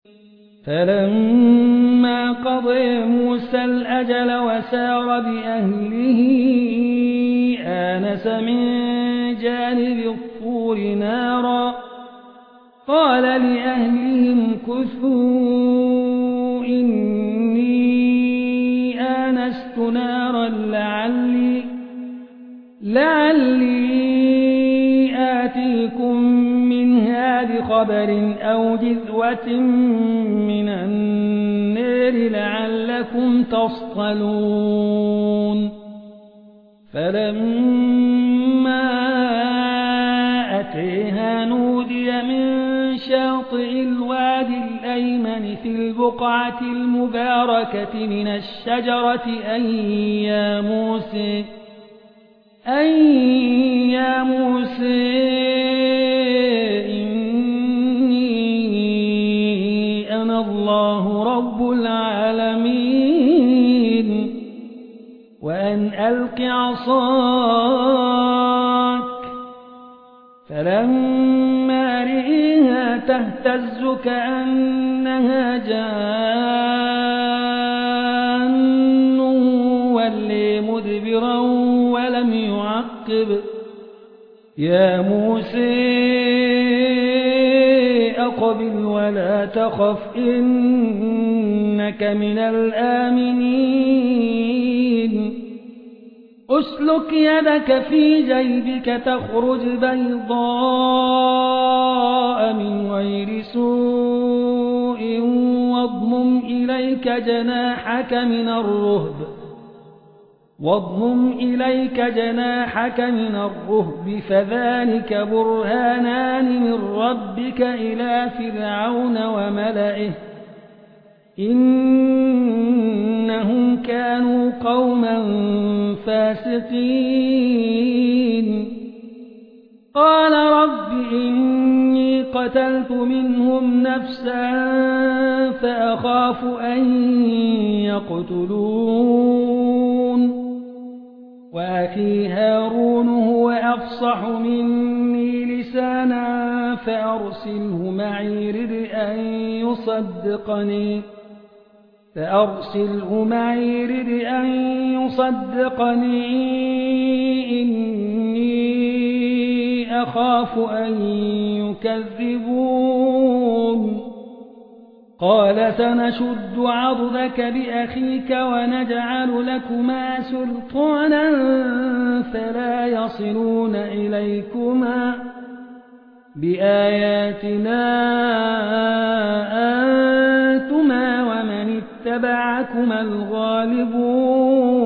فلما قضى موسى الأجل وسار بأهله آنس من جانب الطور نارا قال لأهلهم كثوا إني آنست نارا لعلي آتيكم منها بخبر أو جذوة من النار لعلكم تصطلون فلما أتيها نودي من شاطئ الوادي الأيمن في البقعة المباركة من الشجرة أن يا موسى إني أنا الله رب العالمين وأن ألق عصاك فلما رئيها تهتز كأنها جان ولي مدبرا ولم يعقب يا موسى أقبل ولا تخف إنك من الآمنين أسلك يدك في جيبك تخرج بيضاء من غير سوء واضمم إليك جناحك من الرهب فذلك برهانان من ربك إلى فرعون وملئه إنهم كانوا قوما فاسقين قال رب إني قتلت منهم نفسا فأخاف أن يقتلون وأخي هارون هو أفصح مني لسانا فأرسله معي رد أن يصدقني إني أخاف أن يكذبون قال سنشد عضدك بأخيك ونجعل لكما سلطانا فلا يصلون إليكما بآياتنا أنتما ومن اتبعكما الغالبون